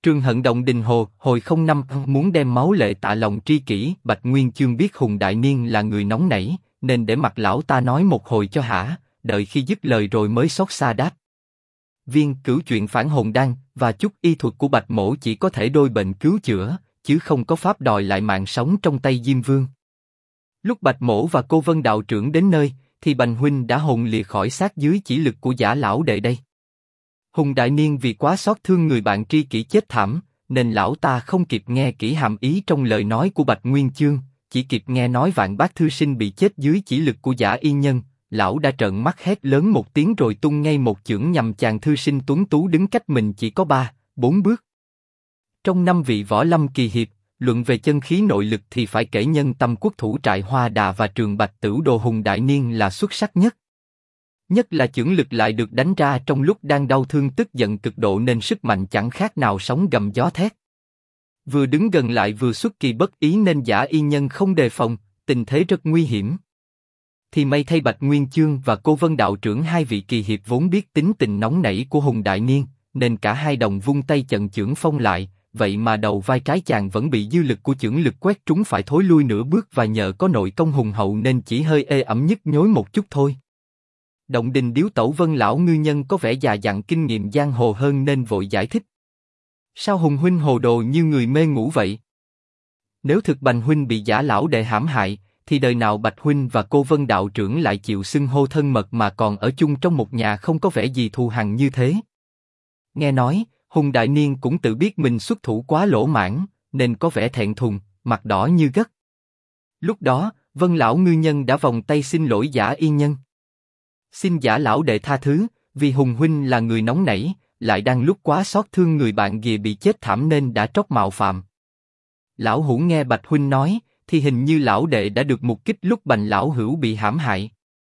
Trường Hận Động Đình Hồ, hồi 05 muốn đem máu lệ tạ lòng tri kỷ. Bạch Nguyên Chương biết Hùng Đại Niên là người nóng nảy, nên để mặc lão ta nói một hồi cho hả, đợi khi dứt lời rồi mới xót xa đáp. Viên Cửu chuyện phản hồn đan và chút y thuật của Bạch Mỗ chỉ có thể đôi bệnh cứu chữa, chứ không có pháp đòi lại mạng sống trong tay Diêm Vương. Lúc Bạch Mỗ và cô Vân đạo trưởng đến nơi, thì Bành huynh đã hồn lìa khỏi xác dưới chỉ lực của Giả lão đệ đây. Hùng Đại Niên vì quá xót thương người bạn tri kỷ chết thảm, nên lão ta không kịp nghe kỹ hàm ý trong lời nói của Bạch Nguyên Chương, chỉ kịp nghe nói Vạn Bác thư sinh bị chết dưới chỉ lực của Giả y nhân, lão đã trợn mắt hét lớn một tiếng rồi tung ngay một chưởng nhằm chàng thư sinh tuấn tú đứng cách mình chỉ có 3-4 bước. Trong 5 vị võ lâm kỳ hiệp, luận về chân khí nội lực thì phải kể Nhân Tâm Quốc thủ Trại Hoa Đà và Trường Bạch Tửu Đồ Hùng Đại Niên là xuất sắc nhất. Nhất là chưởng lực lại được đánh ra trong lúc đang đau thương tức giận cực độ nên sức mạnh chẳng khác nào sóng gầm gió thét. Vừa đứng gần lại vừa xuất kỳ bất ý nên Giả y nhân không đề phòng, tình thế rất nguy hiểm. Thì may thay Bạch Nguyên Chương và cô Vân đạo trưởng hai vị kỳ hiệp vốn biết tính tình nóng nảy của Hùng Đại Niên, nên cả hai đồng vung tay chặn chưởng phong lại, vậy mà đầu vai trái chàng vẫn bị dư lực của chưởng lực quét trúng phải thối lui nửa bước và nhờ có nội công hùng hậu nên chỉ hơi ê ẩm nhức nhối một chút thôi. Động Đình Điếu Tẩu Vân lão ngư nhân có vẻ già dặn kinh nghiệm giang hồ hơn nên vội giải thích. Sao Hùng huynh hồ đồ như người mê ngủ vậy? Nếu thực Bành huynh bị Giả lão đệ hãm hại, thì đời nào Bạch huynh và cô Vân đạo trưởng lại chịu xưng hô thân mật mà còn ở chung trong một nhà không có vẻ gì thù hằn như thế? Nghe nói, Hùng Đại Niên cũng tự biết mình xuất thủ quá lỗ mãn, nên có vẻ thẹn thùng, mặt đỏ như gấc. Lúc đó, Vân lão ngư nhân đã vòng tay xin lỗi Giả y nhân. Xin Giả lão đệ tha thứ, vì Hùng huynh là người nóng nảy, lại đang lúc quá xót thương người bạn ghìa bị chết thảm nên đã trót mạo phạm. Lão hữu nghe Bạch huynh nói, thì hình như lão đệ đã được mục kích lúc Bành lão hữu bị hãm hại.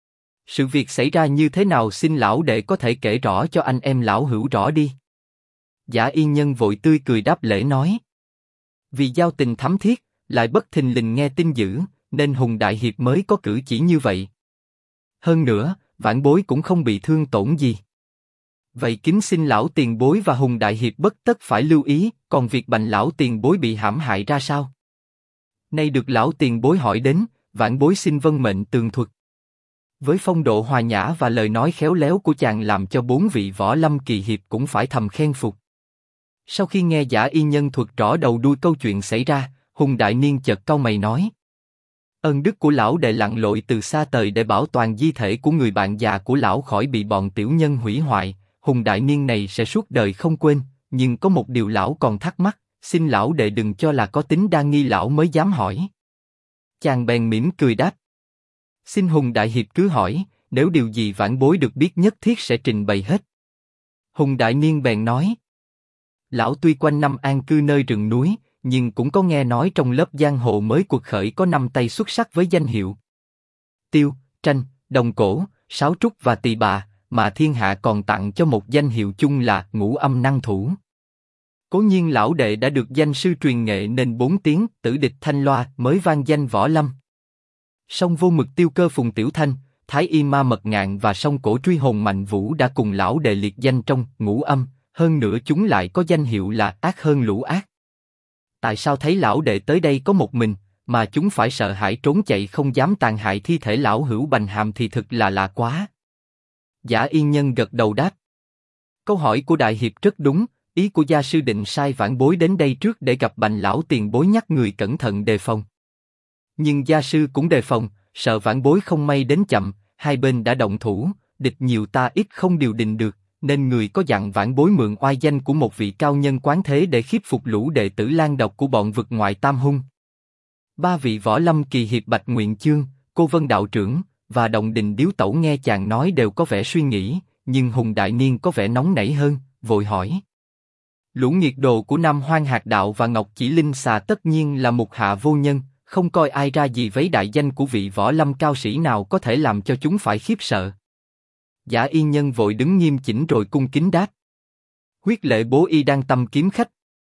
Sự việc xảy ra như thế nào xin lão đệ có thể kể rõ cho anh em lão hữu rõ đi. Giả y nhân vội tươi cười đáp lễ nói. Vì giao tình thắm thiết, lại bất thình lình nghe tin dữ, nên Hùng Đại Hiệp mới có cử chỉ như vậy. Hơn nữa, vãn bối cũng không bị thương tổn gì. Vậy kính xin lão tiền bối và Hùng Đại Hiệp bất tất phải lưu ý, còn việc Bành lão tiền bối bị hãm hại ra sao? Nay được lão tiền bối hỏi đến, vãn bối xin vâng mệnh tường thuật. Với phong độ hòa nhã và lời nói khéo léo của chàng làm cho 4 vị võ lâm kỳ hiệp cũng phải thầm khen phục. Sau khi nghe Giả y nhân thuật rõ đầu đuôi câu chuyện xảy ra, Hùng Đại Niên chợt cau mày nói. Ân đức của lão đệ lặn lội từ xa tới để bảo toàn di thể của người bạn già của lão khỏi bị bọn tiểu nhân hủy hoại, Hùng Đại Niên này sẽ suốt đời không quên, nhưng có một điều lão còn thắc mắc, xin lão đệ đừng cho là có tính đa nghi lão mới dám hỏi. Chàng bèn mỉm cười đáp. Xin Hùng Đại Hiệp cứ hỏi, nếu điều gì vãn bối được biết nhất thiết sẽ trình bày hết. Hùng Đại Niên bèn nói. Lão tuy quanh năm an cư nơi rừng núi, nhưng cũng có nghe nói trong lớp giang hồ mới cuộc khởi có 5 tay xuất sắc với danh hiệu Tiêu, Tranh, Đồng Cổ, Sáo Trúc và Tỳ Bà, mà thiên hạ còn tặng cho một danh hiệu chung là Ngũ Âm Năng Thủ. Cố nhiên lão đệ đã được danh sư truyền nghệ nên 4 tiếng Tử Địch Thanh Loa mới vang danh võ lâm. Song Vô Mực Tiêu Cơ Phùng Tiểu Thanh, Thái Y Ma Mật Ngạn và Song Cổ Truy Hồn Mạnh Vũ đã cùng lão đệ liệt danh trong Ngũ Âm, hơn nữa chúng lại có danh hiệu là ác hơn lũ ác. Tại sao thấy lão đệ tới đây có một mình, mà chúng phải sợ hãi trốn chạy không dám tàn hại thi thể lão hữu Bành Hàm thì thực là lạ quá. Giả y nhân gật đầu đáp. Câu hỏi của Đại Hiệp rất đúng, ý của gia sư định sai vãn bối đến đây trước để gặp Bành lão tiền bối nhắc người cẩn thận đề phòng. Nhưng gia sư cũng đề phòng, sợ vãn bối không may đến chậm, hai bên đã động thủ, địch nhiều ta ít không điều đình được, nên người có dặn vãn bối mượn oai danh của một vị cao nhân quán thế để khiếp phục lũ đệ tử lan độc của bọn vực ngoại tam hung. 3 vị võ lâm kỳ hiệp Bạch Nguyện Chương, cô Vân đạo trưởng và Động Đình Điếu Tẩu nghe chàng nói đều có vẻ suy nghĩ, nhưng Hùng Đại Niên có vẻ nóng nảy hơn, vội hỏi. Lũ nghiệt đồ của Nam Hoang Hạt Đạo và Ngọc Chỉ Linh Xà tất nhiên là mục hạ vô nhân, không coi ai ra gì với đại danh của vị võ lâm cao sĩ nào có thể làm cho chúng phải khiếp sợ. Giả y nhân vội đứng nghiêm chỉnh rồi cung kính đáp. Huyết lệ bố y đang tâm kiếm khách.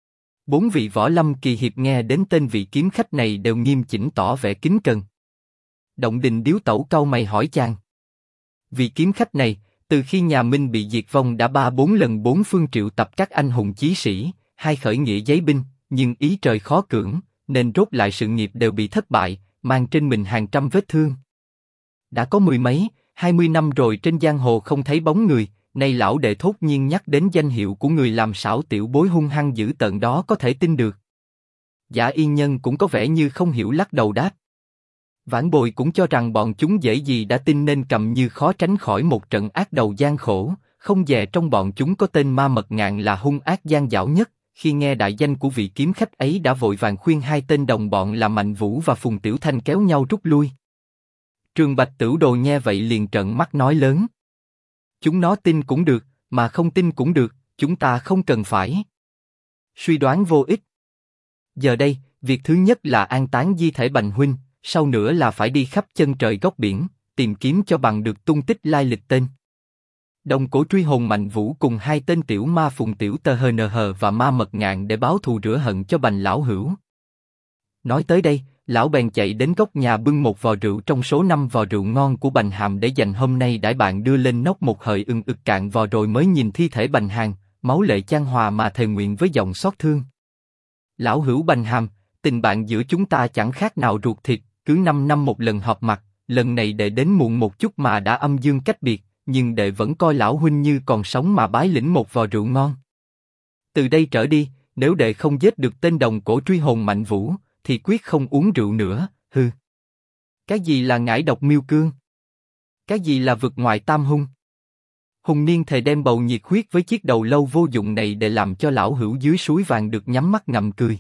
4 vị võ lâm kỳ hiệp nghe đến tên vị kiếm khách này đều nghiêm chỉnh tỏ vẻ kính cẩn. Động Đình Điếu Tẩu cau mày hỏi chàng. Vị kiếm khách này, từ khi nhà Minh bị diệt vong đã 3-4 lần 4 phương triệu tập các anh hùng chí sĩ, hai khởi nghĩa giấy binh, nhưng ý trời khó cưỡng, nên rốt lại sự nghiệp đều bị thất bại, mang trên mình hàng trăm vết thương. Đã có 10 mấy, 20 năm rồi trên giang hồ không thấy bóng người, nay lão đệ thốt nhiên nhắc đến danh hiệu của người làm xảo tiểu bối hung hăng dữ tợn đó có thể tin được. Giả Yên Nhân cũng có vẻ như không hiểu lắc đầu đáp. Vãn Bồi cũng cho rằng bọn chúng dễ gì đã tin nên cầm như khó tránh khỏi một trận ác đầu gian khổ, không dè trong bọn chúng có tên Ma Mật Ngạn là hung ác gian dảo nhất, khi nghe đại danh của vị kiếm khách ấy đã vội vàng khuyên hai tên đồng bọn là Mạnh Vũ và Phùng Tiểu Thanh kéo nhau rút lui. Trường Bạch Tửu Đồ nghe vậy liền trợn mắt nói lớn. Chúng nó tin cũng được, mà không tin cũng được, chúng ta không cần phải suy đoán vô ích. Giờ đây, việc thứ nhất là an táng di thể Bành huynh, sau nữa là phải đi khắp chân trời góc biển, tìm kiếm cho bằng được tung tích lai lịch tên. Đồng cổ truy hồn Mạnh Vũ cùng hai tên tiểu ma Phùng Tiểu Tơ HNH và Ma Mật Ngạn để báo thù rửa hận cho Bành lão hữu. Nói tới đây, lão bèn chạy đến góc nhà bưng một vò rượu trong số 5 vò rượu ngon của Bành Hàm để dành hôm nay đãi bạn đưa lên nóc một hời ực cạn vò rồi mới nhìn thi thể Bành Hàn, máu lệ chan hòa mà thề nguyện với giọng xót thương. Lão hữu Bành Hàm, tình bạn giữa chúng ta chẳng khác nào ruột thịt, cứ 5 năm một lần họp mặt, lần này đệ đến muộn một chút mà đã âm dương cách biệt, nhưng đệ vẫn coi lão huynh như còn sống mà bái lĩnh một vò rượu ngon. Từ đây trở đi, nếu đệ không giết được tên đồng cổ truy hồn Mạnh Vũ, thì quyết không uống rượu nữa, hừ. Cái gì là ngải độc miêu cương? Cái gì là vực ngoại tam hung? Hùng Niên thề đem bầu nhiệt huyết với chiếc đầu lâu vô dụng này để làm cho lão hữu dưới suối vàng được nhắm mắt ngậm cười.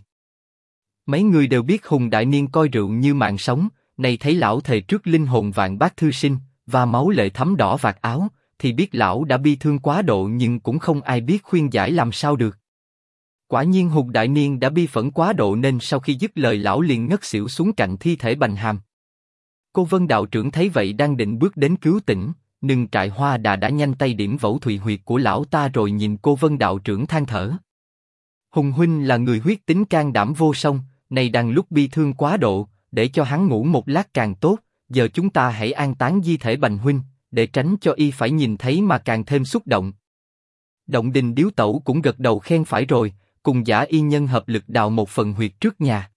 Mấy người đều biết Hùng Đại Niên coi rượu như mạng sống, này thấy lão thề trước linh hồn Vạn Bác Thư Sinh, và máu lệ thấm đỏ vạt áo, thì biết lão đã bi thương quá độ nhưng cũng không ai biết khuyên giải làm sao được. Quả nhiên Hùng Đại Niên đã bi phẫn quá độ nên sau khi dứt lời lão liền ngất xỉu xuống cạnh thi thể Bành Hàm. Cô Vân đạo trưởng thấy vậy đang định bước đến cứu tỉnh, nhưng Trại Hoa Đà đã nhanh tay điểm Vẩu Thùy huyệt của lão ta rồi nhìn cô Vân đạo trưởng than thở. Hùng huynh là người huyết tính can đảm vô song, này đang lúc bi thương quá độ, để cho hắn ngủ một lát càng tốt. Giờ chúng ta hãy an táng di thể Bành huynh, để tránh cho y phải nhìn thấy mà càng thêm xúc động. Động Đình Điếu Tẩu cũng gật đầu khen phải rồi, cùng Giả Y Nhân hợp lực đào một phần huyệt trước nhà.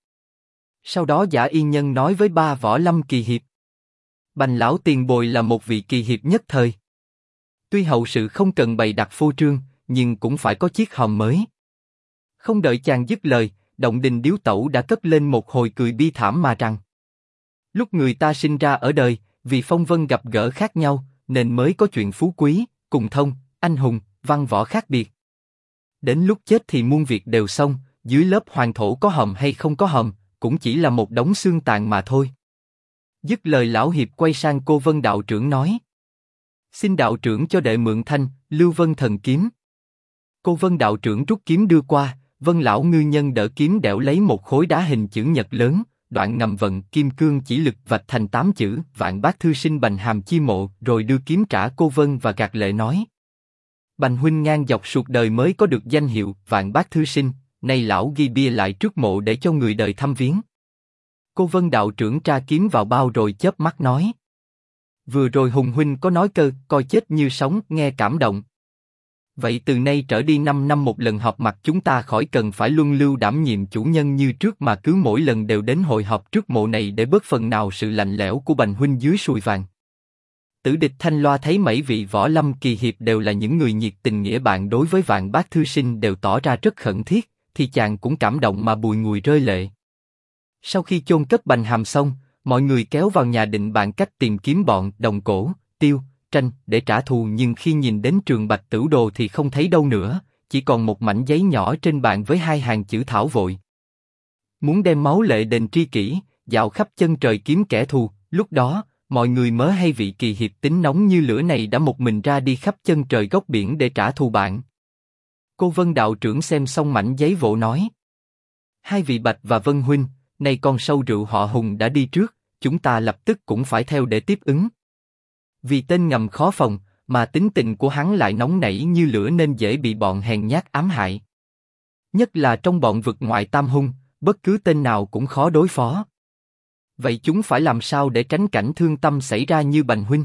Sau đó Giả Y Nhân nói với ba Võ Lâm kỳ hiệp. Bành lão tiền bồi là một vị kỳ hiệp nhất thời. Tuy hậu sự không cần bày đặt phô trương, nhưng cũng phải có chiếc hòm mới. Không đợi chàng dứt lời, Động Đình Điếu Tẩu đã cất lên một hồi cười bi thảm mà rằng: lúc người ta sinh ra ở đời, vì phong vân gặp gỡ khác nhau, nên mới có chuyện phú quý, cùng thông, anh hùng, văn võ khác biệt. Đến lúc chết thì muôn việc đều xong, dưới lớp hoàng thổ có hòm hay không có hòm, cũng chỉ là một đống xương tàn mà thôi. Dứt lời lão hiệp quay sang cô Vân đạo trưởng nói: xin đạo trưởng cho đệ mượn thanh Lưu Vân thần kiếm. Cô Vân đạo trưởng rút kiếm đưa qua, Vân lão ngư nhân đỡ kiếm đẽo lấy một khối đá hình chữ nhật lớn, đoạn ngầm vận kim cương chỉ lực vạch thành 8 chữ Vạn Bác Thư Sinh Bành Hàm chi mộ, rồi đưa kiếm trả cô Vân và gạt lệ nói: Bành huynh ngang dọc suốt đời mới có được danh hiệu Vạn Bác Thư Sinh, nay lão ghi bia lại trước mộ để cho người đời thăm viếng. Cô Vân đạo trưởng tra kiếm vào bao rồi chớp mắt nói: vừa rồi Hùng huynh có nói cơ coi chết như sống, nghe cảm động. Vậy từ nay trở đi 5 năm một lần họp mặt chúng ta khỏi cần phải luân lưu đảm nhiệm chủ nhân như trước mà cứ mỗi lần đều đến hội họp trước mộ này để bớt phần nào sự lạnh lẽo của Bành huynh dưới sùi vàng. Tử Địch Thanh Loa thấy mấy vị võ lâm kỳ hiệp đều là những người nhiệt tình nghĩa bạn đối với Vạn Bác Thư Sinh đều tỏ ra rất khẩn thiết, thì chàng cũng cảm động mà bùi ngùi rơi lệ. Sau khi chôn cất Bành Hàm xong, mọi người kéo vào nhà định bàn cách tìm kiếm bọn Đồng Cổ, Tiêu, Tranh để trả thù, nhưng khi nhìn đến Trường Bạch Tửu Đồ thì không thấy đâu nữa, chỉ còn một mảnh giấy nhỏ trên bàn với 2 hàng chữ thảo vội. Muốn đem máu lệ đền tri kỷ, dạo khắp chân trời kiếm kẻ thù. Lúc đó, mọi người mớ hay vị kỳ hiệp tính nóng như lửa này đã một mình ra đi khắp chân trời góc biển để trả thù bạn. Cô Vân đạo trưởng xem xong mảnh giấy vỗ nói: hai vị Bạch và Vân huynh, nay con sâu rượu họ Hùng đã đi trước, chúng ta lập tức cũng phải theo để tiếp ứng. Vì tên ngầm khó phòng, mà tính tình của hắn lại nóng nảy như lửa nên dễ bị bọn hèn nhát ám hại. Nhất là trong bọn vực ngoại tam hung, bất cứ tên nào cũng khó đối phó. Vậy chúng phải làm sao để tránh cảnh thương tâm xảy ra như Bành huynh?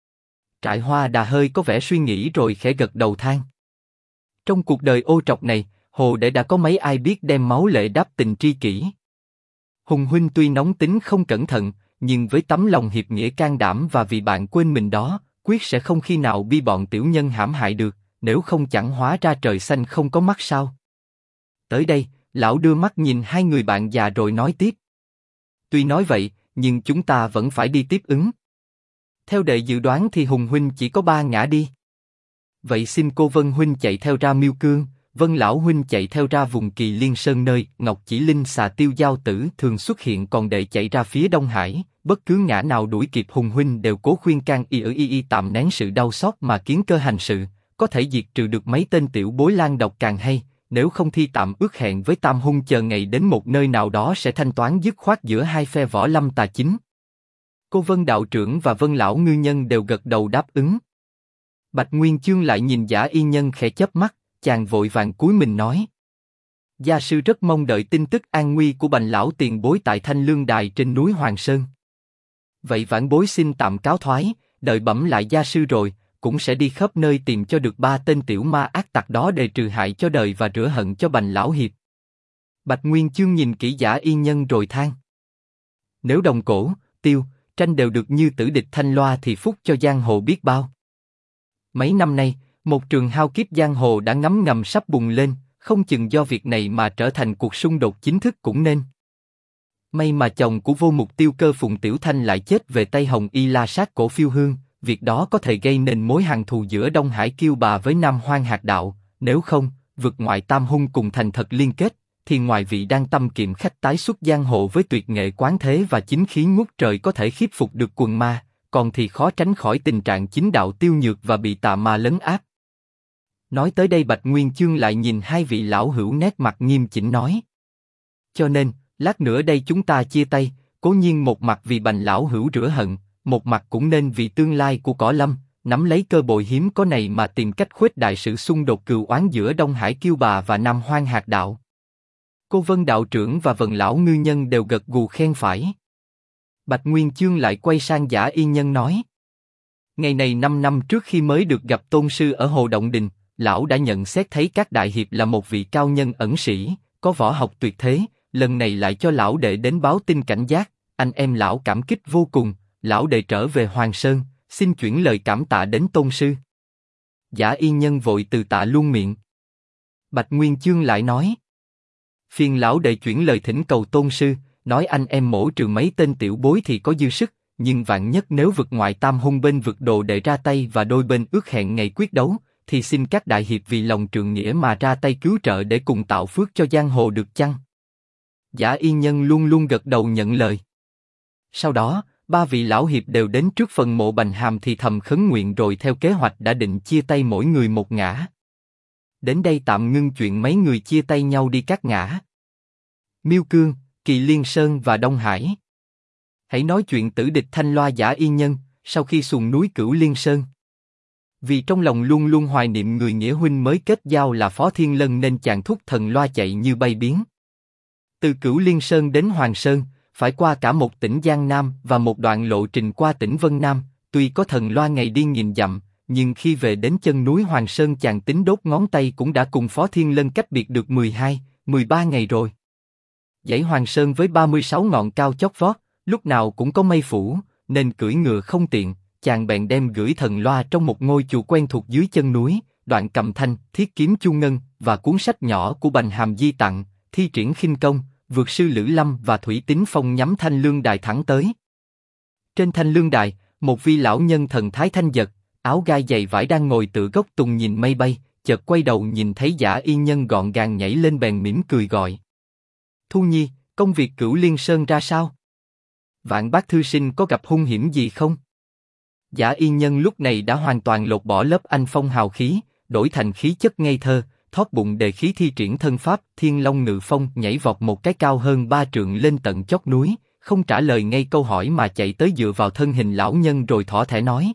Trại Hoa Đà hơi có vẻ suy nghĩ rồi khẽ gật đầu than: trong cuộc đời ô trọc này, hồ để đã có mấy ai biết đem máu lệ đáp tình tri kỷ. Hùng huynh tuy nóng tính không cẩn thận, nhưng với tấm lòng hiệp nghĩa can đảm và vì bạn quên mình đó, quyết sẽ không khi nào bi bọn tiểu nhân hãm hại được, nếu không chẳng hóa ra trời xanh không có mắt sao. Tới đây, lão đưa mắt nhìn hai người bạn già rồi nói tiếp. Tuy nói vậy, nhưng chúng ta vẫn phải đi tiếp ứng. Theo đệ dự đoán thì Hùng huynh chỉ có 3 ngã đi. Vậy xin cô Vân huynh chạy theo ra Miêu Cương, Vân lão huynh chạy theo ra vùng Kỳ Liên Sơn nơi Ngọc Chỉ Linh xà tiêu giao tử thường xuất hiện, còn đệ chạy ra phía Đông Hải. Bất cứ ngã nào đuổi kịp Hùng huynh đều cố khuyên can y tạm nén sự đau xót mà kiến cơ hành sự, có thể diệt trừ được mấy tên tiểu bối lan độc càng hay. Nếu không thi tạm ước hẹn với Tam Hung chờ ngày đến một nơi nào đó sẽ thanh toán dứt khoát giữa hai phe võ lâm tà chính. Cô Vân đạo trưởng và Vân lão ngư nhân đều gật đầu đáp ứng. Bạch Nguyên Chương lại nhìn Giả Y Nhân khẽ chớp mắt, chàng vội vàng cúi mình nói: Gia sư rất mong đợi tin tức an nguy của Bành lão tiền bối tại Thanh Lương Đài trên núi Hoàng Sơn. Vậy vãn bối xin tạm cáo thoái, đợi bẩm lại gia sư rồi, cũng sẽ đi khắp nơi tìm cho được 3 tên tiểu ma ác tặc đó để trừ hại cho đời và rửa hận cho Bành lão hiệp. Bạch Nguyên Chương nhìn kỹ Giả Y Nhân rồi than: Nếu Đồng Cổ, Tiêu, Tranh đều được như tử địch Thanh Loa thì phúc cho giang hồ biết bao. Mấy năm nay, một trường hao kiếp giang hồ đã ngấm ngầm sắp bùng lên, không chừng do việc này mà trở thành cuộc xung đột chính thức cũng nên. May mà chồng của vô mục Tiêu Cơ Phùng Tiểu Thanh lại chết về tay Hồng Y La Sát cổ phiêu hương, việc đó có thể gây nên mối hằn thù giữa Đông Hải Kiêu Bà với Nam Hoang Hạt Đạo. Nếu không, vực ngoại Tam Hung cùng thành thật liên kết, thì ngoài vị đang tâm kiệm khách tái xuất giang hồ với tuyệt nghệ quán thế và chính khí ngút trời có thể khiếp phục được quần ma, còn thì khó tránh khỏi tình trạng chính đạo tiêu nhược và bị tà ma lấn áp. Nói tới đây Bạch Nguyên Chương lại nhìn hai vị lão hữu nét mặt nghiêm chỉnh nói: Cho nên, lát nữa đây chúng ta chia tay, cố nhiên một mặt vì Bành lão hữu rửa hận, một mặt cũng nên vì tương lai của Cỏ Lâm, nắm lấy cơ hội hiếm có này mà tìm cách khuếch đại sự xung đột cừu oán giữa Đông Hải Kiêu Bà và Nam Hoang Hạt Đạo. Cô Vân đạo trưởng và Vân lão ngư nhân đều gật gù khen phải. Bạch Nguyên Chương lại quay sang Giả Y Nhân nói: Ngày này 5 năm trước khi mới được gặp tôn sư ở Hồ Động Đình, lão đã nhận xét thấy các đại hiệp là một vị cao nhân ẩn sĩ, có võ học tuyệt thế. Lần này lại cho lão đệ đến báo tin cảnh giác, anh em lão cảm kích vô cùng. Lão đệ trở về Hoàng Sơn, xin chuyển lời cảm tạ đến tôn sư. Giả Y Nhân vội từ tạ luôn miệng. Bạch Nguyên Chương lại nói: Phiền lão đệ chuyển lời thỉnh cầu tôn sư, nói anh em mổ trừ mấy tên tiểu bối thì có dư sức, nhưng vạn nhất nếu vực ngoại Tam Hung bên vực đồ đệ ra tay và đôi bên ước hẹn ngày quyết đấu, thì xin các đại hiệp vì lòng trượng nghĩa mà ra tay cứu trợ để cùng tạo phước cho giang hồ được chăng? Giả Y Nhân luôn luôn gật đầu nhận lời. Sau đó, 3 vị lão hiệp đều đến trước phần mộ Bành Hàm thì thầm khấn nguyện rồi theo kế hoạch đã định chia tay mỗi người một ngã. Đến đây tạm ngưng chuyện mấy người chia tay nhau đi các ngã. Miêu Cương, Kỳ Liên Sơn và Đông Hải. Hãy nói chuyện tử địch Thanh Loa Giả Y Nhân, sau khi xuồng núi Cửu Liên Sơn. Vì trong lòng luôn luôn hoài niệm người nghĩa huynh mới kết giao là Phó Thiên Lân nên chàng thúc thần loa chạy như bay biến. Từ Cửu Liên Sơn đến Hoàng Sơn, phải qua cả một tỉnh Giang Nam và một đoạn lộ trình qua tỉnh Vân Nam, tuy có thần loa ngày đi nghìn dặm, nhưng khi về đến chân núi Hoàng Sơn chàng tính đốt ngón tay cũng đã cùng Phó Thiên Lân cách biệt được 12, 13 ngày rồi. Dãy Hoàng Sơn với 36 ngọn cao chót vót, lúc nào cũng có mây phủ, nên cưỡi ngựa không tiện, chàng bèn đem gửi thần loa trong một ngôi chùa quen thuộc dưới chân núi, đoạn cầm thanh, thiết kiếm chu ngân và cuốn sách nhỏ của Bành Hàm di tặng, thi triển khinh công, vượt sư Lữ Lâm và Thủy Tín Phong nhắm Thanh Lương Đài thẳng tới. Trên Thanh Lương Đài, một vi lão nhân thần thái thanh giật, áo gai dày vải đang ngồi tựa gốc tùng nhìn mây bay, chợt quay đầu nhìn thấy Giả Y Nhân gọn gàng nhảy lên bèn mỉm cười gọi: Thu Nhi, công việc Cửu Liên Sơn ra sao? Vạn Bác thư sinh có gặp hung hiểm gì không? Giả Y Nhân lúc này đã hoàn toàn lột bỏ lớp anh phong hào khí, đổi thành khí chất ngây thơ, thót bụng đề khí thi triển thân pháp Thiên Long Ngự Phong, nhảy vọt một cái cao hơn 3 trượng lên tận chót núi, không trả lời ngay câu hỏi mà chạy tới dựa vào thân hình lão nhân rồi thỏ thẻ nói: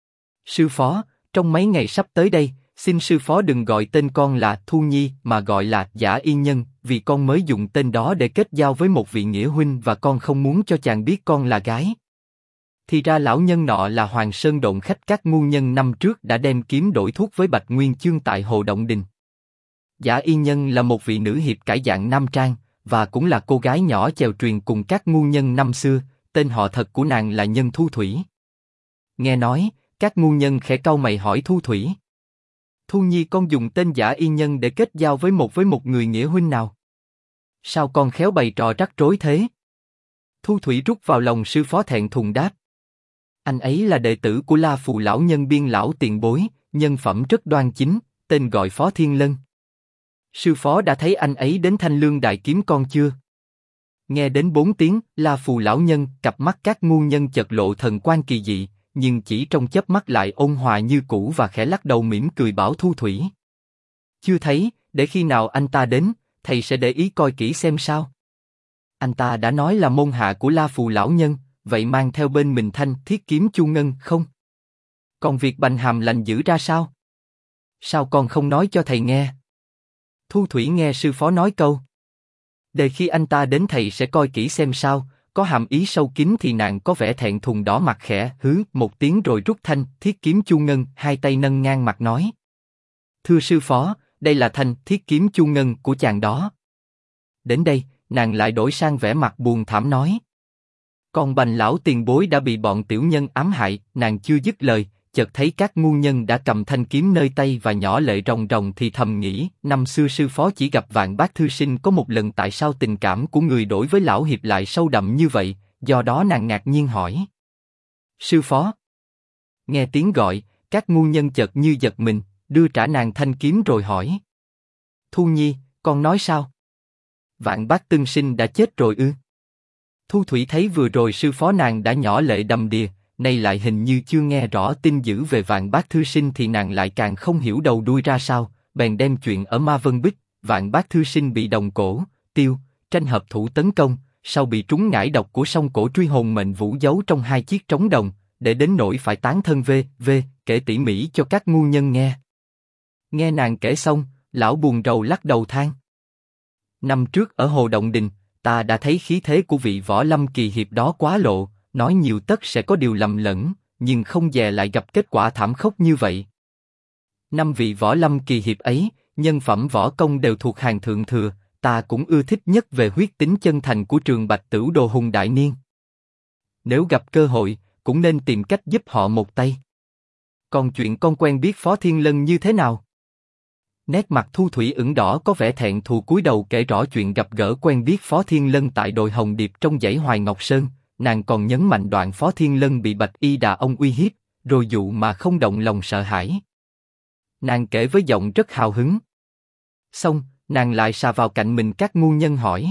Sư phó, trong mấy ngày sắp tới đây, xin sư phó đừng gọi tên con là Thu Nhi mà gọi là Giả Y Nhân, vì con mới dùng tên đó để kết giao với một vị nghĩa huynh và con không muốn cho chàng biết con là gái. Thì ra lão nhân nọ là Hoàng Sơn độn khách các ngu nhân năm trước đã đem kiếm đổi thuốc với Bạch Nguyên Chương tại Hồ Động Đình. Giả Y Nhân là một vị nữ hiệp cải dạng nam trang, và cũng là cô gái nhỏ chèo truyền cùng các ngu nhân năm xưa, tên họ thật của nàng là Nhân Thu Thủy. Nghe nói, các ngu nhân khẽ cau mày hỏi Thu Thủy. Thu Nhi con dùng tên Giả Y Nhân để kết giao với một người nghĩa huynh nào? Sao con khéo bày trò rắc rối thế? Thu Thủy rút vào lòng sư phó thẹn thùng đáp. Anh ấy là đệ tử của La Phù lão nhân Biên lão tiền bối, nhân phẩm rất đoan chính, tên gọi Phó Thiên Lân. Sư phó đã thấy anh ấy đến Thanh Lương Đại Kiếm Con chưa? Nghe đến 4 tiếng La Phù lão nhân, cặp mắt các ngu nhân chợt lộ thần quang kỳ dị, nhưng chỉ trong chớp mắt lại ôn hòa như cũ và khẽ lắc đầu mỉm cười bảo Thu Thủy. Chưa thấy, để khi nào anh ta đến, thầy sẽ để ý coi kỹ xem sao. Anh ta đã nói là môn hạ của La Phù lão nhân, vậy mang theo bên mình thanh thiết kiếm Chu Ngân không? Còn việc Bành Hàm lành giữ ra sao? Sao con không nói cho thầy nghe? Thu Thủy nghe sư phó nói câu. Để khi anh ta đến thầy sẽ coi kỹ xem sao, có hàm ý sâu kín thì nàng có vẻ thẹn thùng đỏ mặt khẽ hứ một tiếng rồi rút thanh thiết kiếm Chu Ngân, hai tay nâng ngang mặt nói. Thưa sư phó, đây là thanh thiết kiếm Chu Ngân của chàng đó. Đến đây, nàng lại đổi sang vẻ mặt buồn thảm nói. Con Bành lão tiền bối đã bị bọn tiểu nhân ám hại, nàng chưa dứt lời, chợt thấy các ngu nhân đã cầm thanh kiếm nơi tay và nhỏ lệ ròng ròng thì thầm nghĩ, năm xưa sư phó chỉ gặp Vạn Bác thư sinh có một lần, tại sao tình cảm của người đối với lão hiệp lại sâu đậm như vậy, do đó nàng ngạc nhiên hỏi. Sư phó. Nghe tiếng gọi, các ngu nhân chợt như giật mình, đưa trả nàng thanh kiếm rồi hỏi. Thu Nhi, con nói sao? Vạn Bác Tân Sinh đã chết rồi ư? Thu Thủy thấy vừa rồi sư phó nàng đã nhỏ lệ đầm đìa, nay lại hình như chưa nghe rõ tin dữ về Vạn Bác thư sinh thì nàng lại càng không hiểu đầu đuôi ra sao, bèn đem chuyện ở Ma Vân Bích, Vạn Bác thư sinh bị đồng cổ, tiêu, tranh hợp thủ tấn công, sau bị trúng ngải độc của song cổ truy hồn mệnh vũ giấu trong 2 chiếc trống đồng, để đến nỗi phải tán thân kể tỉ mỉ cho các ngu nhân nghe. Nghe nàng kể xong, lão buồn rầu lắc đầu than. Năm trước ở Hồ Động Đình, ta đã thấy khí thế của vị võ lâm kỳ hiệp đó quá lộ, nói nhiều tất sẽ có điều lầm lẫn, nhưng không dè lại gặp kết quả thảm khốc như vậy. 5 vị võ lâm kỳ hiệp ấy, nhân phẩm võ công đều thuộc hàng thượng thừa, ta cũng ưa thích nhất về huyết tính chân thành của Trường Bạch Tửu Đồ Hùng Đại Niên. Nếu gặp cơ hội, cũng nên tìm cách giúp họ một tay. Còn chuyện con quen biết Phó Thiên Lân như thế nào? Nét mặt Thu Thủy ửng đỏ có vẻ thẹn thù cúi đầu kể rõ chuyện gặp gỡ quen biết Phó Thiên Lân tại đồi Hồng Điệp trong dãy Hoài Ngọc Sơn. Nàng còn nhấn mạnh đoạn Phó Thiên Lân bị Bạch Y Đà ông uy hiếp, rồi dụ mà không động lòng sợ hãi. Nàng kể với giọng rất hào hứng. Xong, nàng lại xà vào cạnh mình các ngu nhân hỏi.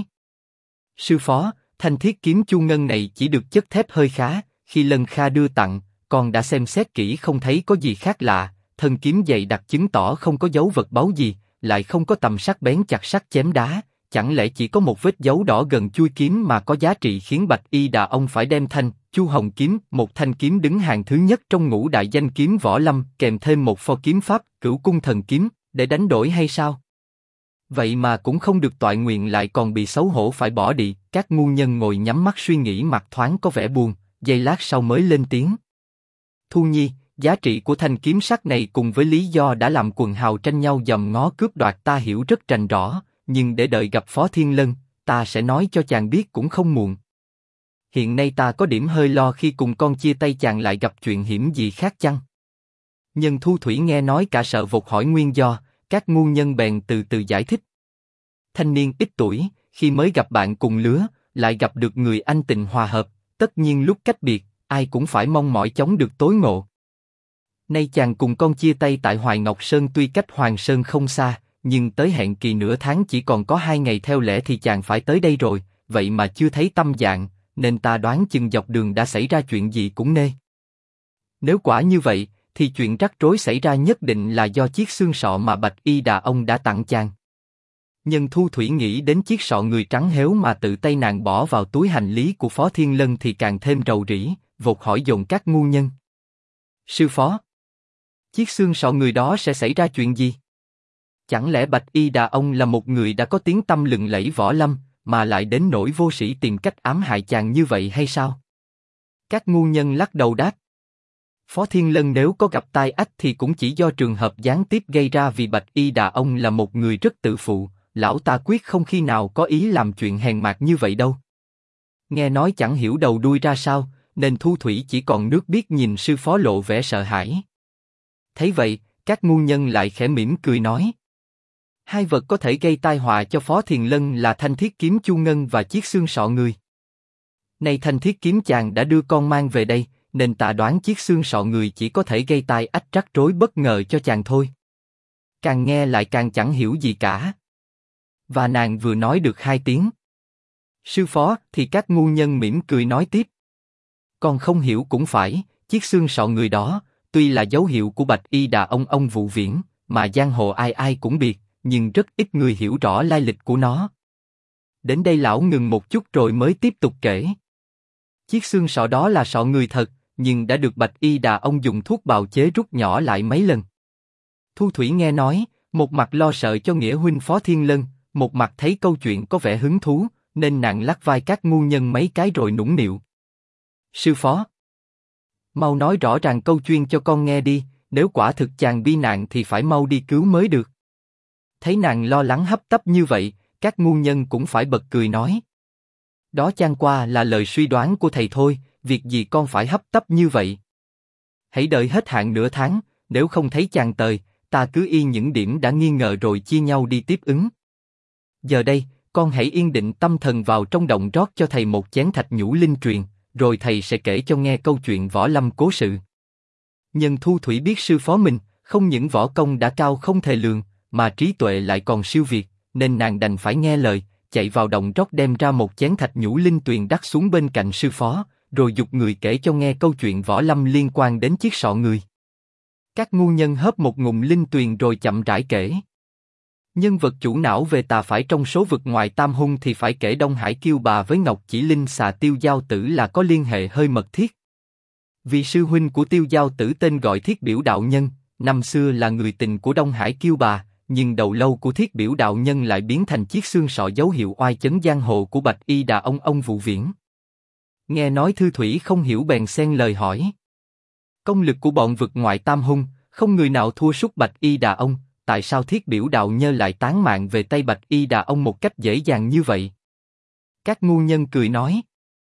Sư phó, thanh thiết kiếm Chu Ngân này chỉ được chất thép hơi khá, khi Lân Kha đưa tặng, con đã xem xét kỹ không thấy có gì khác lạ, thân kiếm dày đặc chứng tỏ không có dấu vật báu gì, lại không có tầm sắc bén chặt sắt chém đá. Chẳng lẽ chỉ có một vết dấu đỏ gần chuôi kiếm mà có giá trị khiến Bạch Y Đà ông phải đem thanh Chu Hồng kiếm, một thanh kiếm đứng hàng thứ nhất trong ngũ đại danh kiếm võ lâm, kèm thêm một pho kiếm pháp Cửu Cung Thần Kiếm để đánh đổi hay sao? Vậy mà cũng không được toại nguyện, lại còn bị xấu hổ phải bỏ đi. Các ngu nhân ngồi nhắm mắt suy nghĩ, mặt thoáng có vẻ buồn, giây lát sau mới lên tiếng. Thu Nhi, giá trị của thanh kiếm sắt này cùng với lý do đã làm quần hào tranh nhau dòm ngó cướp đoạt ta hiểu rất rành rõ. Nhưng để đợi gặp Phó Thiên Lân, ta sẽ nói cho chàng biết cũng không muộn. Hiện nay ta có điểm hơi lo khi cùng con chia tay chàng lại gặp chuyện hiểm gì khác chăng? Nhân Thu Thủy nghe nói cả sợ vột hỏi nguyên do, các ngu nhân bèn từ từ giải thích. Thanh niên ít tuổi, khi mới gặp bạn cùng lứa, lại gặp được người anh tình hòa hợp, tất nhiên lúc cách biệt, ai cũng phải mong mỏi chóng được tối ngộ. Nay chàng cùng con chia tay tại Hoài Ngọc Sơn, tuy cách Hoàng Sơn không xa, nhưng tới hẹn kỳ nửa tháng chỉ còn có 2 ngày, theo lẽ thì chàng phải tới đây rồi, vậy mà chưa thấy tâm dạng, nên ta đoán chừng dọc đường đã xảy ra chuyện gì cũng nê. Nếu quả như vậy, thì chuyện rắc rối xảy ra nhất định là do chiếc xương sọ mà Bạch Y Đà ông đã tặng chàng. Nhân Thu Thủy nghĩ đến chiếc sọ người trắng héo mà tự tay nàng bỏ vào túi hành lý của Phó Thiên Lân thì càng thêm rầu rĩ, vột hỏi dồn các ngu nhân. Sư phó, chiếc xương sọ người đó sẽ xảy ra chuyện gì? Chẳng lẽ Bạch Y Đà ông là một người đã có tiếng tăm lừng lẫy võ lâm, mà lại đến nỗi vô sĩ tìm cách ám hại chàng như vậy hay sao? Các ngu nhân lắc đầu đáp. Phó Thiên Lân nếu có gặp tai ách thì cũng chỉ do trường hợp gián tiếp gây ra, vì Bạch Y Đà ông là một người rất tự phụ, lão ta quyết không khi nào có ý làm chuyện hèn mạt như vậy đâu. Nghe nói chẳng hiểu đầu đuôi ra sao, nên Thu Thủy chỉ còn nước biết nhìn sư phó lộ vẻ sợ hãi. Thấy vậy, các ngu nhân lại khẽ mỉm cười nói: hai vật có thể gây tai họa cho Phó Thiền Lân là thanh thiết kiếm Chu Ngân và chiếc xương sọ người. Nay thanh thiết kiếm chàng đã đưa con mang về đây, nên ta đoán chiếc xương sọ người chỉ có thể gây tai ách rắc rối bất ngờ cho chàng thôi. Càng nghe lại càng chẳng hiểu gì cả. Và nàng vừa nói được 2 tiếng. Sư phó, thì các ngu nhân mỉm cười nói tiếp: con không hiểu cũng phải, chiếc xương sọ người đó, tuy là dấu hiệu của Bạch Y Đà ông Vụ Viễn, mà giang hồ ai ai cũng biết, nhưng rất ít người hiểu rõ lai lịch của nó. Đến đây lão ngừng một chút rồi mới tiếp tục kể. Chiếc xương sọ đó là sọ người thật, nhưng đã được Bạch Y Đà ông dùng thuốc bào chế rút nhỏ lại mấy lần. Thu Thủy nghe nói, một mặt lo sợ cho nghĩa huynh Phó Thiên Lân, một mặt thấy câu chuyện có vẻ hứng thú, nên nàng lắc vai các ngu nhân mấy cái rồi nũng nịu: sư phó, mau nói rõ ràng câu chuyện cho con nghe đi, nếu quả thực chàng bi nạn thì phải mau đi cứu mới được. Thấy nàng lo lắng hấp tấp như vậy, các ngu nhân cũng phải bật cười nói: đó chẳng qua là lời suy đoán của thầy thôi, việc gì con phải hấp tấp như vậy. Hãy đợi hết hạn nửa tháng, nếu không thấy chàng tới, ta cứ y những điểm đã nghi ngờ rồi chia nhau đi tiếp ứng. Giờ đây, con hãy yên định tâm thần vào trong động rót cho thầy một chén thạch nhũ linh truyền, rồi thầy sẽ kể cho nghe câu chuyện võ lâm cố sự. Nhân Thu Thủy biết sư phó mình, không những võ công đã cao không thể lường, mà trí tuệ lại còn siêu việt, nên nàng đành phải nghe lời, chạy vào động rót đem ra một chén thạch nhũ linh tuyền đắt xuống bên cạnh sư phó, rồi giục người kể cho nghe câu chuyện võ lâm liên quan đến chiếc sọ người. Các ngu nhân hớp một ngụm linh tuyền rồi chậm rãi kể. Nhân vật chủ não về tà phải trong số vực ngoại tam hung thì phải kể Đông Hải Kiêu Bà với Ngọc Chỉ Linh xà Tiêu Giao Tử là có liên hệ hơi mật thiết. Vì sư huynh của Tiêu Giao Tử tên gọi Thiết Biểu Đạo Nhân, năm xưa là người tình của Đông Hải Kiêu Bà, nhưng đầu lâu của Thiết Biểu Đạo Nhân lại biến thành chiếc xương sọ dấu hiệu oai chấn giang hồ của Bạch Y Đà ông Vụ Viễn. Nghe nói Thư Thủy không hiểu bèn xen lời hỏi: công lực của bọn vực ngoại tam hung, không người nào thua sút Bạch Y Đà ông, tại sao Thiết Biểu Đạo Nhân lại tán mạng về tay Bạch Y Đà ông một cách dễ dàng như vậy? Các ngu nhân cười nói: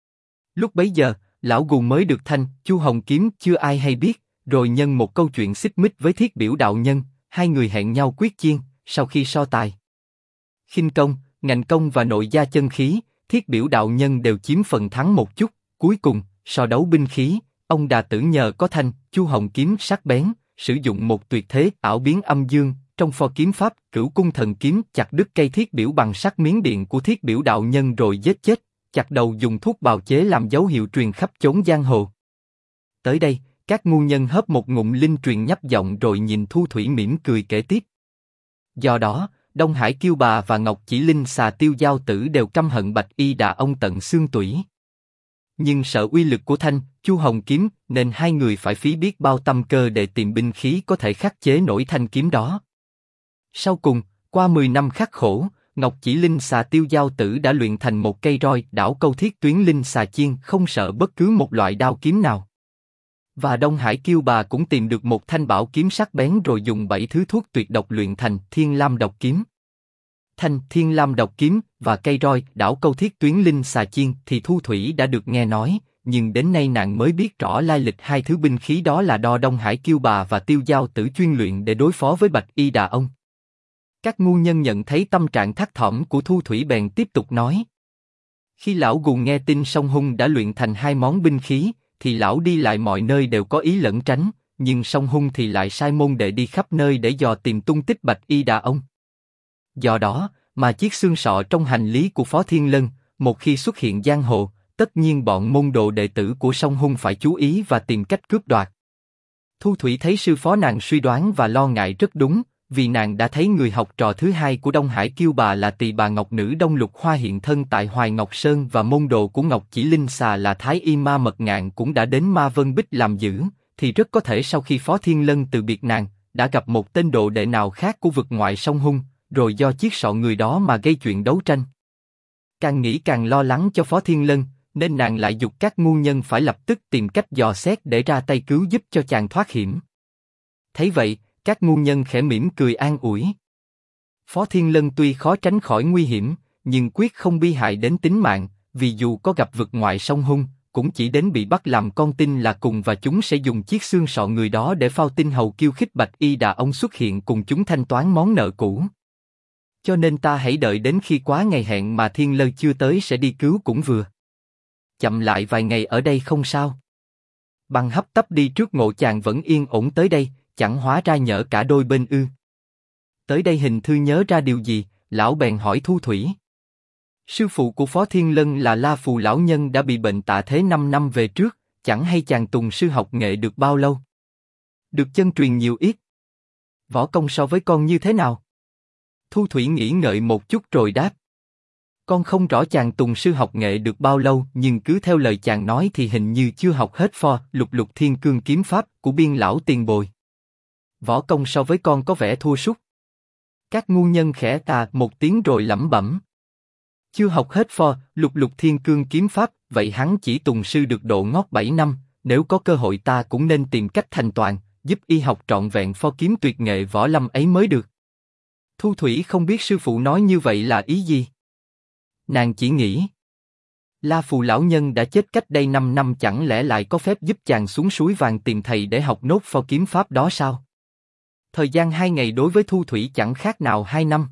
lúc bấy giờ, lão gù mới được thanh Chu Hồng kiếm chưa ai hay biết, rồi nhân một câu chuyện xích mích với Thiết Biểu Đạo Nhân, hai người hẹn nhau quyết chiên. Sau khi so tài khinh công, ngạnh công và nội gia chân khí, Thiết Biểu Đạo Nhân đều chiếm phần thắng một chút. Cuối cùng, so đấu binh khí, ông Đà Tử nhờ có thanh Chu Hồng kiếm sắc bén, sử dụng một tuyệt thế ảo biến âm dương trong pho kiếm pháp Cửu Cung Thần Kiếm, chặt đứt cây Thiết Biểu bằng sắc miếng điện của Thiết Biểu Đạo Nhân rồi giết chết, chặt đầu dùng thuốc bào chế làm dấu hiệu truyền khắp chốn giang hồ. Tới đây, các ngu nhân hớp một ngụm linh truyền nhấp giọng rồi nhìn Thu Thủy mỉm cười kể tiếp. Do đó, Đông Hải Kiêu Bà và Ngọc Chỉ Linh xà Tiêu Giao Tử đều căm hận Bạch Y Đà ông tận xương tủy. Nhưng sợ uy lực của thanh Chu Hồng kiếm, nên hai người phải phí biết bao tâm cơ để tìm binh khí có thể khắc chế nổi thanh kiếm đó. Sau cùng, qua 10 năm khắc khổ, Ngọc Chỉ Linh xà Tiêu Giao Tử đã luyện thành một cây roi đảo câu thiết tuyến linh xà chiên, không sợ bất cứ một loại đao kiếm nào. Và Đông Hải Kiêu Bà cũng tìm được một thanh bảo kiếm sắc bén rồi dùng 7 thứ thuốc tuyệt độc luyện thành Thiên Lam Độc Kiếm. Thanh Thiên Lam Độc Kiếm và cây roi đảo câu thiết tuyến linh xà chiên thì Thu Thủy đã được nghe nói, nhưng đến nay nàng mới biết rõ lai lịch hai thứ binh khí đó là do Đông Hải Kiêu Bà và Tiêu Giao Tử chuyên luyện để đối phó với Bạch Y Đà ông. Các ngu nhân nhận thấy tâm trạng thắt thỏm của Thu Thủy bèn tiếp tục nói: khi lão gù nghe tin Song Hung đã luyện thành hai món binh khí, thì lão đi lại mọi nơi đều có ý lẩn tránh, nhưng Song Hung thì lại sai môn đệ đi khắp nơi để dò tìm tung tích Bạch Y Đà ông. Do đó, mà chiếc xương sọ trong hành lý của Phó Thiên Lân, một khi xuất hiện giang hồ, tất nhiên bọn môn đồ đệ tử của Song Hung phải chú ý và tìm cách cướp đoạt. Thu Thủy thấy sư phó nàng suy đoán và lo ngại rất đúng, vì nàng đã thấy người học trò thứ hai của Đông Hải Kiêu Bà là Tỳ Bà Ngọc Nữ Đông Lục Hoa hiện thân tại Hoài Ngọc Sơn, và môn đồ của Ngọc Chỉ Linh xà là Thái Y Ma Mật Ngạn cũng đã đến Ma Vân Bích làm giữ, thì rất có thể sau khi Phó Thiên Lân từ biệt nàng, đã gặp một tên đồ đệ nào khác của vực ngoại Song Hung, rồi do chiếc sọ người đó mà gây chuyện đấu tranh. Càng nghĩ càng lo lắng cho Phó Thiên Lân, nên nàng lại giục các ngu nhân phải lập tức tìm cách dò xét để ra tay cứu giúp cho chàng thoát hiểm. Thấy vậy, các ngu nhân khẽ mỉm cười an ủi. Phó Thiên Lân tuy khó tránh khỏi nguy hiểm, nhưng quyết không bi hại đến tính mạng, vì dù có gặp vực ngoại sông hung, cũng chỉ đến bị bắt làm con tin là cùng, và chúng sẽ dùng chiếc xương sọ người đó để phao tin hầu kiêu khích Bạch Y Đà ông xuất hiện cùng chúng thanh toán món nợ cũ. Cho nên ta hãy đợi đến khi quá ngày hẹn mà Thiên Lân chưa tới sẽ đi cứu cũng vừa. Chậm lại vài ngày ở đây không sao. Bằng hấp tấp đi trước ngộ chàng vẫn yên ổn tới đây, chẳng hóa ra nhỡ cả đôi bên ư? Tới đây hình thư nhớ ra điều gì, lão bèn hỏi Thu Thủy. Sư phụ của Phó Thiên Lân là La Phù lão nhân đã bị bệnh tạ thế 5 năm về trước, chẳng hay chàng Tùng sư học nghệ được bao lâu? Được chân truyền nhiều ít. Võ công so với con như thế nào? Thu Thủy nghĩ ngợi một chút rồi đáp. Con không rõ chàng Tùng sư học nghệ được bao lâu, nhưng cứ theo lời chàng nói thì hình như chưa học hết Phò Lục Lục Thiên Cương kiếm pháp của Biên lão tiền bồi. Võ công so với con có vẻ thua sút. Các ngu nhân khẽ tà một tiếng rồi lẩm bẩm. Chưa học hết Phò Lục Lục Thiên Cương kiếm pháp, vậy hắn chỉ Tùng sư được độ ngót 7 năm, nếu có cơ hội ta cũng nên tìm cách thành toàn, giúp y học trọn vẹn Phò kiếm tuyệt nghệ võ lâm ấy mới được. Thu Thủy không biết sư phụ nói như vậy là ý gì. Nàng chỉ nghĩ, La Phù lão nhân đã chết cách đây 5 năm, chẳng lẽ lại có phép giúp chàng xuống suối vàng tìm thầy để học nốt Phò kiếm pháp đó sao? Thời gian 2 ngày đối với Thu Thủy chẳng khác nào 2 năm.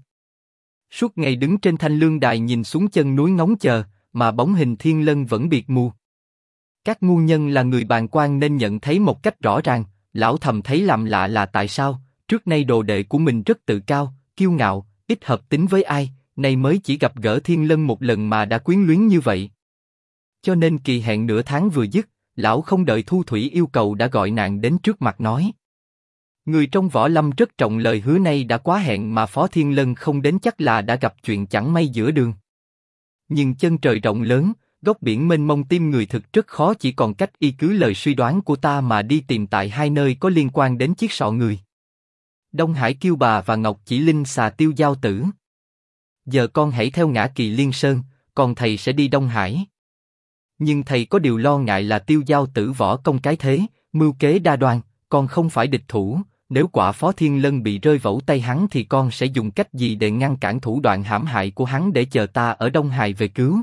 Suốt ngày đứng trên thanh lương đài nhìn xuống chân núi ngóng chờ, mà bóng hình Thiên Lân vẫn biệt mù. Các ngu nhân là người bàn quan nên nhận thấy một cách rõ ràng, lão thầm thấy làm lạ là tại sao, trước nay đồ đệ của mình rất tự cao, kiêu ngạo, ít hợp tính với ai, nay mới chỉ gặp gỡ Thiên Lân một lần mà đã quyến luyến như vậy. Cho nên kỳ hẹn nửa tháng vừa dứt, lão không đợi Thu Thủy yêu cầu đã gọi nàng đến trước mặt nói. Người trong võ lâm rất trọng lời hứa, nay đã quá hẹn mà Phó Thiên Lân không đến chắc là đã gặp chuyện chẳng may giữa đường. Nhưng chân trời rộng lớn, góc biển mênh mông, tim người thực rất khó, chỉ còn cách y cứ lời suy đoán của ta mà đi tìm tại 2 nơi có liên quan đến chiếc sọ người. Đông Hải Kiêu Bà và Ngọc Chỉ Linh xà Tiêu Giao Tử. Giờ con hãy theo Ngã Kỳ Liên Sơn, còn thầy sẽ đi Đông Hải. Nhưng thầy có điều lo ngại là Tiêu Giao Tử võ công cái thế, mưu kế đa đoan, con không phải địch thủ. Nếu quả Phó Thiên Lân bị rơi vẫu tay hắn thì con sẽ dùng cách gì để ngăn cản thủ đoạn hãm hại của hắn để chờ ta ở Đông Hải về cứu?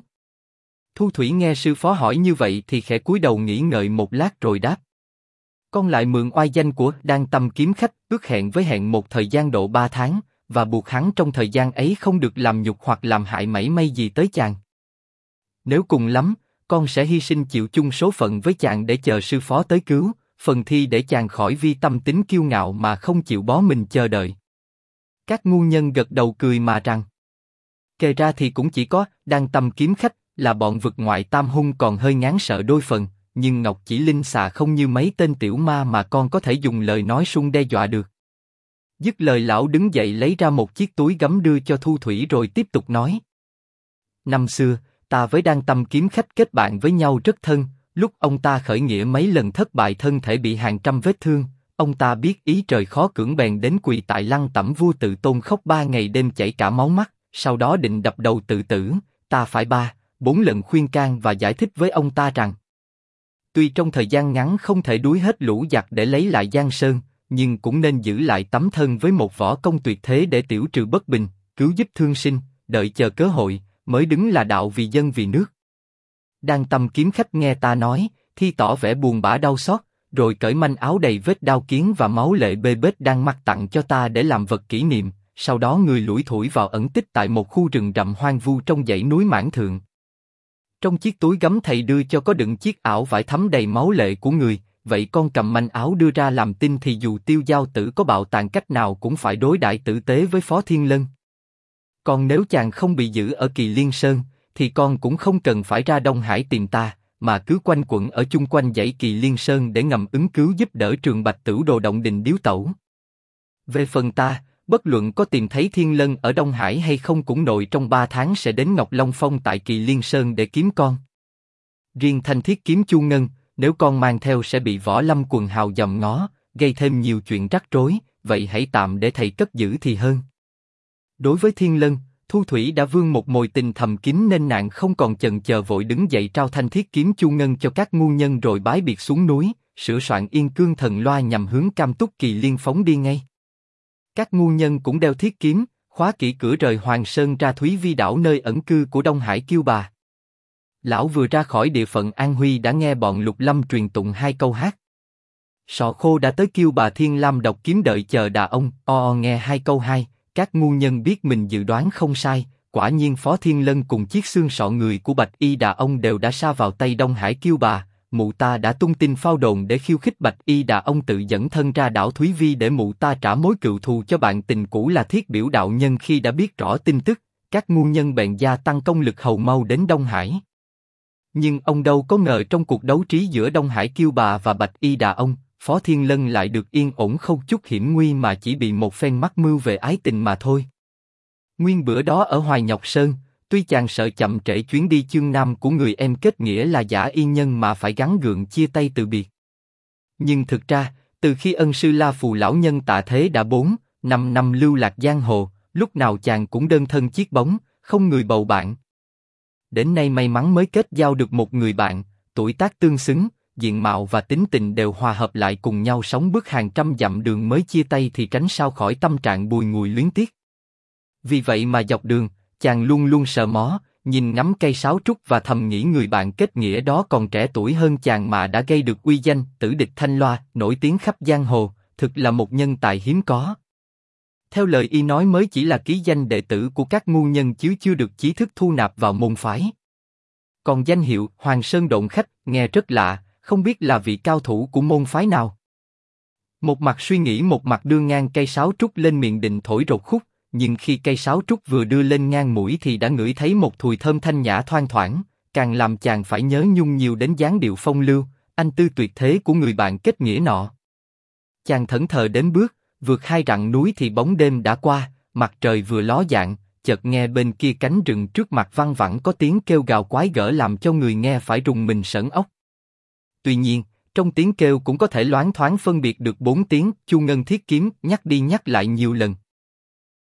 Thu Thủy nghe sư phó hỏi như vậy thì khẽ cúi đầu nghĩ ngợi một lát rồi đáp. Con lại mượn oai danh của Đan Tâm kiếm khách, ước hẹn với hẹn một thời gian độ 3 tháng, và buộc hắn trong thời gian ấy không được làm nhục hoặc làm hại mảy may gì tới chàng. Nếu cùng lắm, con sẽ hy sinh chịu chung số phận với chàng để chờ sư phó tới cứu, phần thi để chàng khỏi vi tâm tính kiêu ngạo mà không chịu bó mình chờ đợi. Các ngu nhân gật đầu cười mà rằng. Kể ra thì cũng chỉ có Đan Tâm kiếm khách là bọn vực ngoại tam hung còn hơi ngán sợ đôi phần, nhưng Ngọc Chỉ Linh xà không như mấy tên tiểu ma mà con có thể dùng lời nói sung đe dọa được. Dứt lời lão đứng dậy lấy ra một chiếc túi gấm đưa cho Thu Thủy rồi tiếp tục nói. Năm xưa, ta với Đan Tâm kiếm khách kết bạn với nhau rất thân, lúc ông ta khởi nghĩa mấy lần thất bại, thân thể bị hàng trăm vết thương, ông ta biết ý trời khó cưỡng bèn đến quỳ tại lăng tẩm vua Tự Tôn khóc 3 ngày đêm chảy cả máu mắt, sau đó định đập đầu tự tử, ta phải 3-4 lần khuyên can và giải thích với ông ta rằng tuy trong thời gian ngắn không thể đuổi hết lũ giặc để lấy lại Giang Sơn, nhưng cũng nên giữ lại tấm thân với một võ công tuyệt thế để tiểu trừ bất bình, cứu giúp thương sinh, đợi chờ cơ hội, mới đứng là đạo vì dân vì nước. Đan Tâm kiếm khách nghe ta nói, thì tỏ vẻ buồn bã đau xót, rồi cởi manh áo đầy vết đao kiếm và máu lệ bê bết đang mặc tặng cho ta để làm vật kỷ niệm. Sau đó người lủi thủi vào ẩn tích tại một khu rừng rậm hoang vu trong dãy núi Mãn Thượng. Trong chiếc túi gấm thầy đưa cho có đựng chiếc ảo vải thấm đầy máu lệ của người, vậy con cầm manh áo đưa ra làm tin thì dù Tiêu Giao Tử có bạo tàn cách nào cũng phải đối đãi tử tế với Phó Thiên Lân. Còn nếu chàng không bị giữ ở Kỳ Liên Sơn, thì con cũng không cần phải ra Đông Hải tìm ta, mà cứ quanh quẩn ở chung quanh dãy Kỳ Liên Sơn để ngầm ứng cứu giúp đỡ Trường Bạch Tửu Đồ động đình điếu tẩu. Về phần ta, bất luận có tìm thấy Thiên Lân ở Đông Hải hay không cũng nội trong 3 tháng sẽ đến Ngọc Long Phong tại Kỳ Liên Sơn để kiếm con. Riêng thanh thiết kiếm Chu Ngân, nếu con mang theo sẽ bị võ lâm quần hào dòm ngó, gây thêm nhiều chuyện rắc rối, vậy hãy tạm để thầy cất giữ thì hơn. Đối với Thiên Lân, Thu Thủy đã vương một mồi tình thầm kín nên nàng không còn chần chờ vội đứng dậy trao thanh thiết kiếm chu ngân cho các ngu nhân rồi bái biệt xuống núi, sửa soạn Yên Cương Thần Loa nhằm hướng Cam Túc Kỳ Liên phóng đi ngay. Các ngu nhân cũng đeo thiết kiếm, khóa kỹ cửa rời Hoàng Sơn ra Thúy Vi đảo nơi ẩn cư của Đông Hải Kiêu Bà. Lão vừa ra khỏi địa phận An Huy đã nghe bọn Lục Lâm truyền tụng 2 câu hát. Sọ khô đã tới Kiêu Bà Thiên Lam độc kiếm đợi chờ đà ông, nghe 2 câu 2, các ngu nhân biết mình dự đoán không sai, quả nhiên Phó Thiên Lân cùng chiếc xương sọ người của Bạch Y Đà ông đều đã sa vào tay Đông Hải Kiêu Bà. Mụ ta đã tung tin phao đồn để khiêu khích Bạch Y Đà ông tự dẫn thân ra đảo Thúy Vi để mụ ta trả mối cựu thù cho bạn tình cũ là Thiết Biểu đạo nhân. Khi đã biết rõ tin tức, các ngu nhân bèn gia tăng công lực hầu mau đến Đông Hải. Nhưng ông đâu có ngờ trong cuộc đấu trí giữa Đông Hải Kiêu Bà và Bạch Y Đà ông, Phó Thiên Lân lại được yên ổn không chút hiểm nguy mà chỉ bị một phen mắc mưu về ái tình mà thôi. Nguyên bữa đó ở Hoài Nhọc Sơn, tuy chàng sợ chậm trễ chuyến đi chương nam của người em kết nghĩa là Giả Yên Nhân mà phải gắng gượng chia tay từ biệt. Nhưng thực ra, từ khi ân sư La Phù lão nhân tạ thế đã 4-5 năm lưu lạc giang hồ, lúc nào chàng cũng đơn thân chiếc bóng, không người bầu bạn. Đến nay may mắn mới kết giao được một người bạn, tuổi tác tương xứng, diện mạo và tính tình đều hòa hợp lại cùng nhau sống bước hàng trăm dặm đường mới chia tay thì tránh sao khỏi tâm trạng bùi ngùi luyến tiếc. Vì vậy mà dọc đường, chàng luôn luôn sờ mó, nhìn ngắm cây sáo trúc và thầm nghĩ người bạn kết nghĩa đó còn trẻ tuổi hơn chàng mà đã gây được uy danh tử địch thanh loa, nổi tiếng khắp giang hồ, thực là một nhân tài hiếm có. Theo lời y nói mới chỉ là ký danh đệ tử của các ngu nhân chứ chưa được chí thức thu nạp vào môn phái. Còn danh hiệu Hoàng Sơn Độn Khách nghe rất lạ, không biết là vị cao thủ của môn phái nào. Một mặt suy nghĩ một mặt đưa ngang cây sáo trúc lên miệng định thổi rột khúc, nhưng khi cây sáo trúc vừa đưa lên ngang mũi thì đã ngửi thấy một mùi thơm thanh nhã thoang thoảng, càng làm chàng phải nhớ nhung nhiều đến dáng điệu phong lưu, anh tư tuyệt thế của người bạn kết nghĩa nọ. Chàng thẫn thờ đến bước, vượt 2 rặng núi thì bóng đêm đã qua, mặt trời vừa ló dạng, chợt nghe bên kia cánh rừng trước mặt văng vẳng có tiếng kêu gào quái gở làm cho người nghe phải rùng mình sởn óc. Tuy nhiên, trong tiếng kêu cũng có thể loáng thoáng phân biệt được 4 tiếng Chu Ngân thiết kiếm nhắc đi nhắc lại nhiều lần.